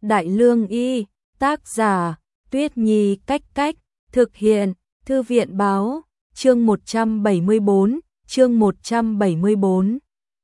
Đại Lương Y, tác giả, Tuyết Nhi Cách, thực hiện, Thư viện báo, chương 174.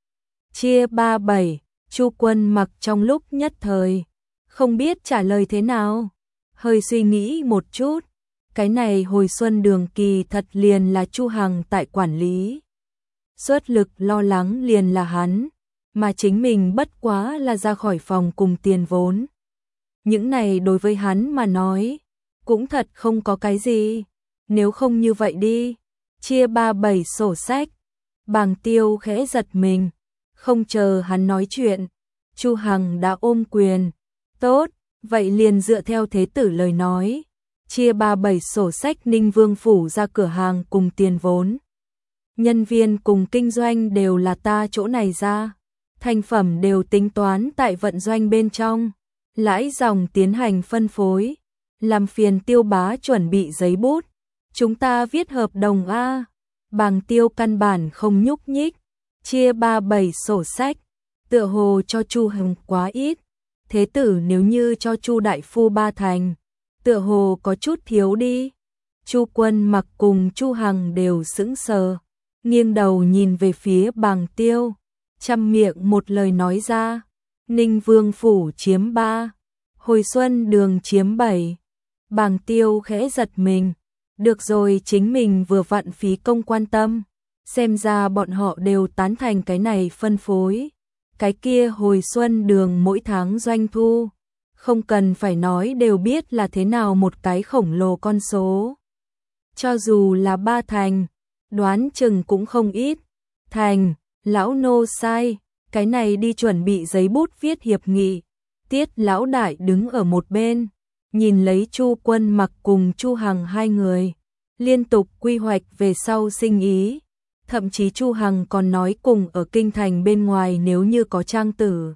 Chia 37, Chu Quân Mặc trong lúc nhất thời, không biết trả lời thế nào. Hơi suy nghĩ một chút, cái này hồi xuân đường kỳ thật liền là Chu Hằng tại quản lý. Xuất lực lo lắng liền là hắn, mà chính mình bất quá là ra khỏi phòng cùng tiền vốn. Những này đối với hắn mà nói, cũng thật không có cái gì. Nếu không như vậy đi, chia 37 sổ sách. Bàng Tiêu khẽ giật mình, không chờ hắn nói chuyện, Chu Hằng đã ôm quyền. Tốt, vậy liền dựa theo thế tử lời nói, chia 37 sổ sách Ninh Vương phủ ra cửa hàng cùng tiền vốn. Nhân viên cùng kinh doanh đều là ta chỗ này ra, thành phẩm đều tính toán tại vận doanh bên trong, lãi dòng tiến hành phân phối, làm phiền Tiêu bá chuẩn bị giấy bút, chúng ta viết hợp đồng a. Bàng Tiêu căn bản không nhúc nhích, chia 37 sổ sách, tựa hồ cho Chu Hằng quá ít, thế tử nếu như cho Chu đại phu 3 thành, tựa hồ có chút thiếu đi. Chu Quân Mặc cùng Chu Hằng đều sững sờ, nghiêng đầu nhìn về phía Bàng Tiêu, chăm miệng một lời nói ra, Ninh Vương phủ chiếm 3, hồi xuân đường chiếm 7. Bàng Tiêu khẽ giật mình, được rồi, chính mình vừa vặn phí công quan tâm, xem ra bọn họ đều tán thành cái này phân phối. Cái kia hồi xuân đường mỗi tháng doanh thu, không cần phải nói đều biết là thế nào một cái khổng lồ con số. Cho dù là 3 thành, đoán chừng cũng không ít. Thành, lão nô sai, cái này đi chuẩn bị giấy bút viết hiệp nghị. Tiết lão đại đứng ở một bên, nhìn lấy Chu Quân Mặc cùng Chu Hằng hai người, liên tục quy hoạch về sau sinh ý. Thậm chí Chu Hằng còn nói cùng ở kinh thành bên ngoài nếu như có trang tử,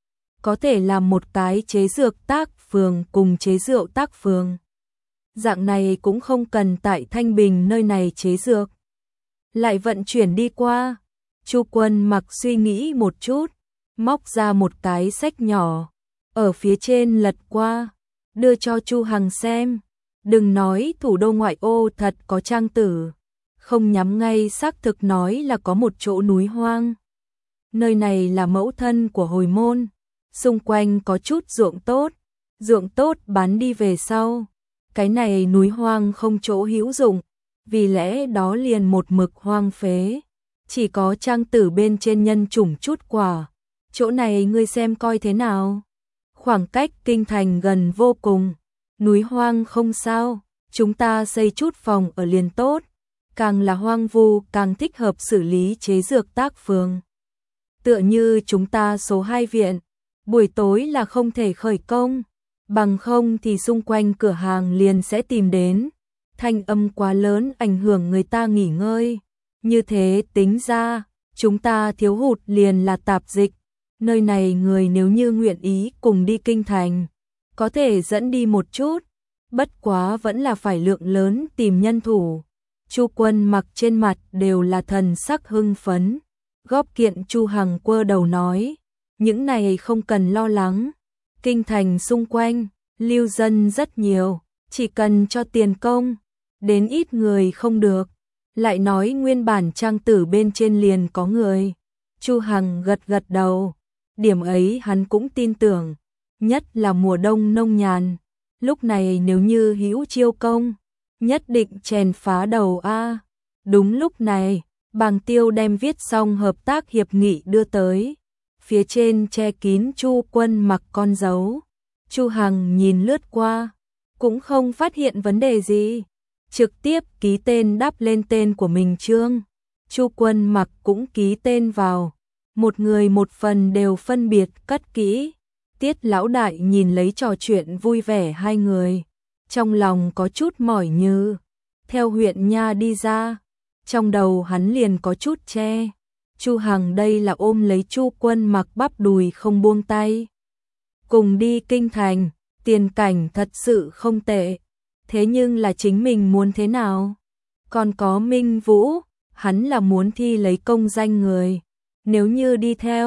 có thể làm một cái chế dược tác phường cùng chế rượu tác phường. Dạng này cũng không cần tại Thanh Bình nơi này chế dược, lại vận chuyển đi qua. Chu Quân Mặc suy nghĩ một chút, móc ra một cái sách nhỏ, ở phía trên lật qua, đưa cho Chu Hằng xem. Đừng nói thủ đô ngoại ô thật có trang tử, không nhắm ngay xác thực nói là có một chỗ núi hoang. Nơi này là mẫu thân của hồi môn, xung quanh có chút ruộng tốt bán đi về sau. Cái này núi hoang không chỗ hữu dụng, vì lẽ đó liền một mực hoang phế, chỉ có trang tử bên trên nhân chủng chút quả. Chỗ này ngươi xem coi thế nào? Khoảng cách kinh thành gần vô cùng, núi hoang không sao, chúng ta xây chút phòng ở liền tốt. Càng là hoang vu càng thích hợp xử lý chế dược tác phường. Tựa như chúng ta số 2 viện, buổi tối là không thể khởi công, bằng không thì xung quanh cửa hàng liền sẽ tìm đến. Thanh âm quá lớn ảnh hưởng người ta nghỉ ngơi. Như thế tính ra, chúng ta thiếu hụt liền là tạp dịch. Nơi này người nếu như nguyện ý cùng đi kinh thành, có thể dẫn đi một chút, bất quá vẫn là phải lượng lớn tìm nhân thủ. Chu Quân Mặc trên mặt đều là thần sắc hưng phấn, góp kiện Chu Hằng quơ đầu nói, những này không cần lo lắng, kinh thành xung quanh, lưu dân rất nhiều, chỉ cần cho tiền công, đến ít người không được. Lại nói nguyên bản trang tử bên trên liền có người. Chu Hằng gật đầu, điểm ấy hắn cũng tin tưởng, nhất là mùa đông nông nhàn, lúc này nếu như hữu chiêu công, nhất định chèn phá đầu a. Đúng lúc này, Bàng Tiêu đem viết xong hợp tác hiệp nghị đưa tới, phía trên che kín Chu Quân Mặc con dấu. Chu Hằng nhìn lướt qua, cũng không phát hiện vấn đề gì, trực tiếp ký tên đắp lên tên của mình chương. Chu Quân Mặc cũng ký tên vào, một người một phần đều phân biệt cất kỹ. Tiết lão đại nhìn lấy trò chuyện vui vẻ hai người, trong lòng có chút mỏi như. Theo huyện nha đi ra, trong đầu hắn liền có chút che. Chu Hằng đây là ôm lấy Chu Quân Mặc bắp đùi không buông tay. Cùng đi kinh thành, tiền cảnh thật sự không tệ. Thế nhưng là chính mình muốn thế nào? Còn có Minh Vũ, hắn là muốn thi lấy công danh người. Nếu như đi theo,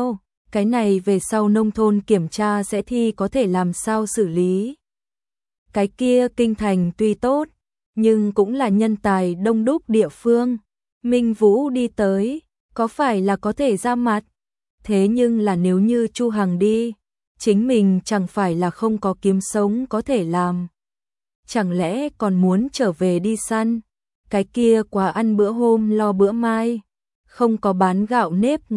Cái này về sau nông thôn kiểm tra sẽ thi có thể làm sao xử lý. Cái kia kinh thành tuy tốt, nhưng cũng là nhân tài đông đúc địa phương. Minh Vũ đi tới, có phải là có thể ra mặt? Thế nhưng là nếu như Chu Hằng đi, chính mình chẳng phải là không có kiếm sống có thể làm. Chẳng lẽ còn muốn trở về đi săn? Cái kia quá ăn bữa hôm lo bữa mai. Không có bán gạo nếp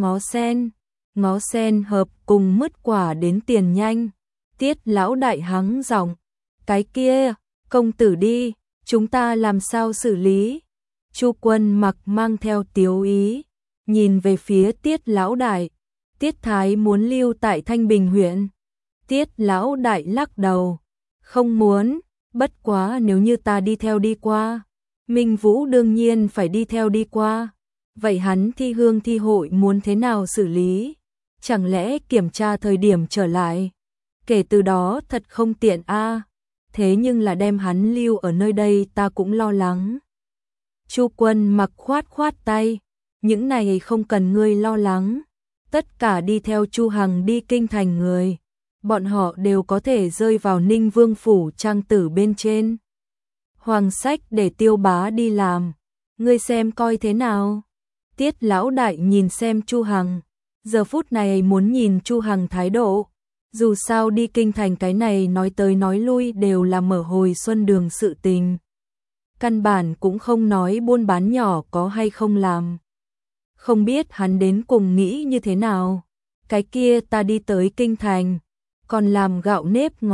ngó sen hợp cùng mứt quả đến tiền nhanh. Tiết lão đại hắng giọng, cái kia, công tử đi, chúng ta làm sao xử lý? Chu Quân Mặc mang theo tiếu ý, nhìn về phía Tiết lão đại. Tiết Thái muốn lưu tại Thanh Bình huyện. Tiết lão đại lắc đầu, không muốn, bất quá nếu như ta đi theo đi qua. Minh Vũ đương nhiên phải đi theo đi qua. Vậy hắn thi hương thi hội muốn thế nào xử lý? Chẳng lẽ kiểm tra thời điểm trở lại? Kể từ đó thật không tiện a. Thế nhưng là đem hắn lưu ở nơi đây ta cũng lo lắng. Chu Quân Mặc khoát khoát tay, những này không cần ngươi lo lắng. Tất cả đi theo Chu Hằng đi kinh thành người, bọn họ đều có thể rơi vào Ninh Vương phủ trang tử bên trên. Hoàng sách để Tiêu Bá đi làm, ngươi xem coi thế nào? Tiết lão đại nhìn xem Chu Hằng, giờ phút này muốn nhìn Chu Hằng thái độ. Dù sao đi kinh thành cái này nói tới nói lui đều là mở hồi xuân đường sự tình. Căn bản cũng không nói buôn bán nhỏ có hay không làm. Không biết hắn đến cùng nghĩ như thế nào. Cái kia ta đi tới kinh thành, còn làm gạo nếp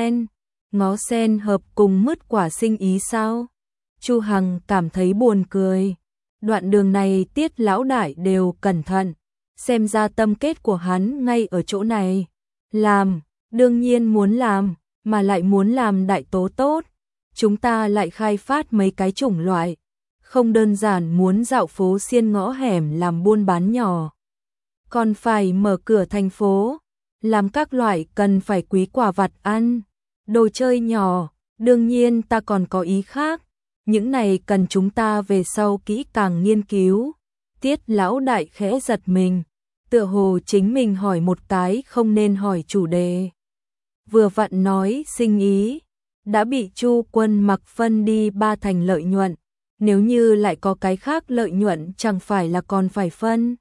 ngó sen hợp cùng mứt quả sinh ý sao? Chu Hằng cảm thấy buồn cười. Đoạn đường này Tiết lão đại đều cẩn thận, xem ra tâm kết của hắn ngay ở chỗ này. Làm, đương nhiên muốn làm, mà lại muốn làm đại tố tốt. Chúng ta lại khai phát mấy cái chủng loại, không đơn giản muốn dạo phố xiên ngõ hẻm làm buôn bán nhỏ, còn phải mở cửa thành phố, làm các loại cần phải quý quả vặt ăn, đồ chơi nhỏ. Đương nhiên ta còn có ý khác, những này cần chúng ta về sau kỹ càng nghiên cứu. Tiết lão đại khẽ giật mình, tựa hồ chính mình hỏi một cái không nên hỏi chủ đề. Vừa vặn nói sinh ý, đã bị Chu Quân Mặc phân đi 3 thành lợi nhuận, nếu như lại có cái khác lợi nhuận chẳng phải là còn phải phân.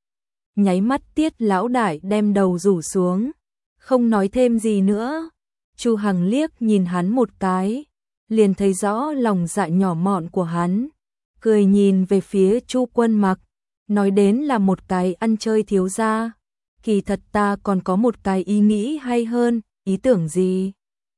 Nháy mắt Tiết lão đại đem đầu rủ xuống, không nói thêm gì nữa. Chu Hằng liếc nhìn hắn một cái, liền thấy rõ lòng dạ nhỏ mọn của hắn, cười nhìn về phía Chu Quân Mặc, nói đến là một cái ăn chơi thiếu gia. Kỳ thật ta còn có một cái ý nghĩ hay hơn. Ý tưởng gì?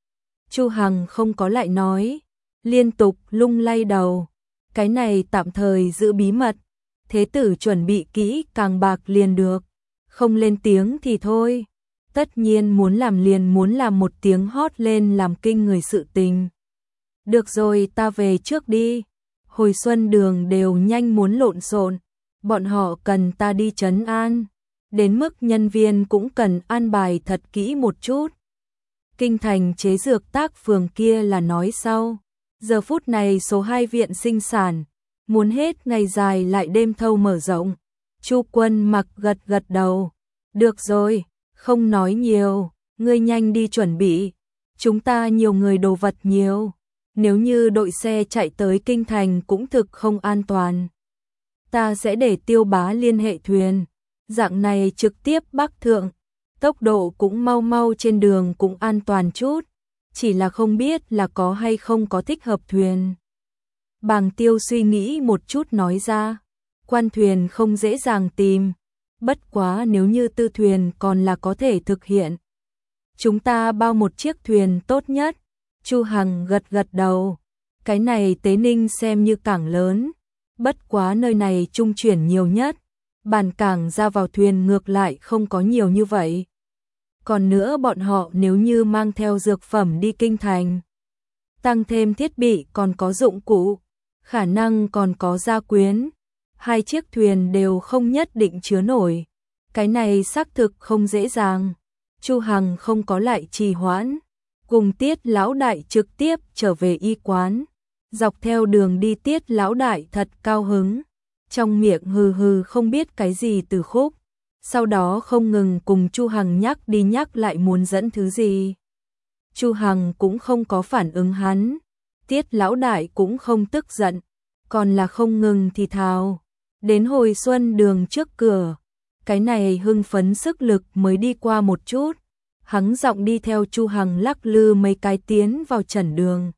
Chu Hằng không có lại nói, liên tục lung lay đầu. Cái này tạm thời giữ bí mật, thế tử chuẩn bị kỹ càng bạc liền được, không lên tiếng thì thôi. Tất nhiên muốn làm liền muốn làm một tiếng hót lên làm kinh người sự tình. Được rồi, ta về trước đi. Hồi xuân đường đều nhanh muốn lộn xộn, bọn họ cần ta đi trấn an, đến mức nhân viên cũng cần an bài thật kỹ một chút. Kinh thành chế dược tác phường kia là nói sau. Giờ phút này số 2 viện sinh sản, muốn hết ngày dài lại đêm thâu mở rộng. Chu Quân Mặc gật gật đầu. Được rồi, không nói nhiều, ngươi nhanh đi chuẩn bị. Chúng ta nhiều người đồ vật nhiều. Nếu như đội xe chạy tới kinh thành cũng thực không an toàn. Ta sẽ để Tiêu Bá liên hệ thuyền. Dạng này trực tiếp bắc thượng. Tốc độ cũng mau mau, trên đường cũng an toàn chút. Chỉ là không biết là có hay không có thích hợp thuyền. Bàng Tiêu suy nghĩ một chút nói ra. Quan thuyền không dễ dàng tìm. Bất quá nếu như tư thuyền còn là có thể thực hiện. Chúng ta bao một chiếc thuyền tốt nhất. Chu Hằng gật gật đầu. Cái này Tế Ninh xem như cảng lớn. Bất quá nơi này trung chuyển nhiều nhất. Bàn cảng ra vào thuyền ngược lại không có nhiều như vậy. Còn nữa bọn họ nếu như mang theo dược phẩm đi kinh thành, tăng thêm thiết bị còn có dụng cụ, khả năng còn có gia quyến, 2 chiếc thuyền đều không nhất định chứa nổi. Cái này xác thực không dễ dàng. Chu Hằng không có lại trì hoãn, cùng Tiết lão đại trực tiếp trở về y quán. Dọc theo đường đi Tiết lão đại thật cao hứng, trong miệng hừ hừ không biết cái gì từ khúc. sau đó không ngừng cùng Chu Hằng nhắc đi nhắc lại muốn dẫn thứ gì. Chu Hằng cũng không có phản ứng hắn, Tiết lão đại cũng không tức giận, còn là không ngừng thì thào. Đến hồi xuân đường trước cửa, cái này hưng phấn sức lực mới đi qua một chút, hắng giọng đi theo Chu Hằng lắc lư mấy cái tiến vào trần đường.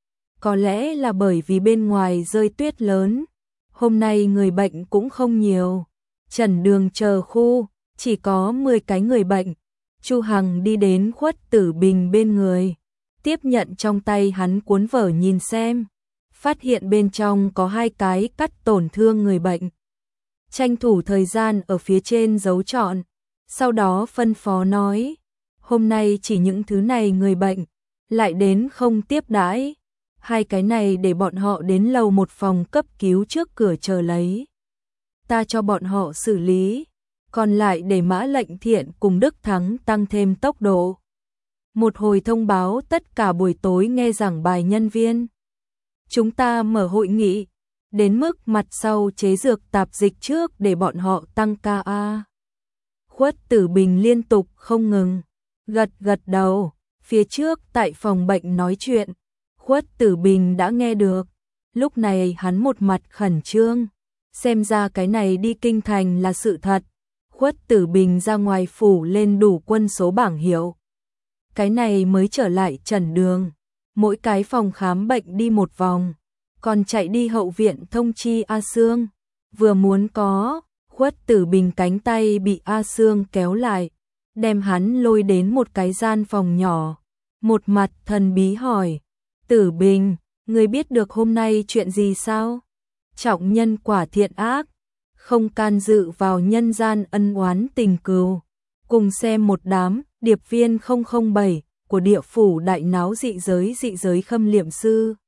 Có lẽ là bởi vì bên ngoài rơi tuyết lớn, hôm nay người bệnh cũng không nhiều. Trần đường chờ khu, chỉ có 10 cái người bệnh. Chu Hằng đi đến Khuất Tử Bình bên người, tiếp nhận trong tay hắn cuốn vở nhìn xem, phát hiện bên trong có 2 cái cắt tổn thương người bệnh. Tranh thủ thời gian ở phía trên dấu trọn, sau đó phân phó nói, hôm nay chỉ những thứ này người bệnh, lại đến không tiếp đãi. 2 cái này để bọn họ đến lầu 1 phòng cấp cứu trước cửa chờ lấy. Ta cho bọn họ xử lý, còn lại để Mã Lệnh Thiện cùng Đức Thắng tăng thêm tốc độ. Một hồi thông báo tất cả buổi tối nghe giảng bài nhân viên. Chúng ta mở hội nghị, đến mức mặt sau chế dược tạp dịch trước để bọn họ tăng ca. Khuất Tử Bình liên tục không ngừng, gật đầu, phía trước tại phòng bệnh nói chuyện. Khuất Tử Bình đã nghe được, lúc này hắn một mặt khẩn trương, xem ra cái này đi kinh thành là sự thật. Khuất Tử Bình ra ngoài phủ lên đủ quân số bảng hiệu. Cái này mới trở lại trần đường, mỗi cái phòng khám bệnh đi một vòng, còn chạy đi hậu viện thông chi A Sương. Vừa muốn có, Khuất Tử Bình cánh tay bị A Sương kéo lại, đem hắn lôi đến một cái gian phòng nhỏ, một mặt thần bí hỏi, Tử Bình, người biết được hôm nay chuyện gì sao? Trọng nhân quả thiện ác, không can dự vào nhân gian ân oán tình cừu. Cùng xem một đám điệp viên 007 của địa phủ đại náo dị giới khâm liệm sư.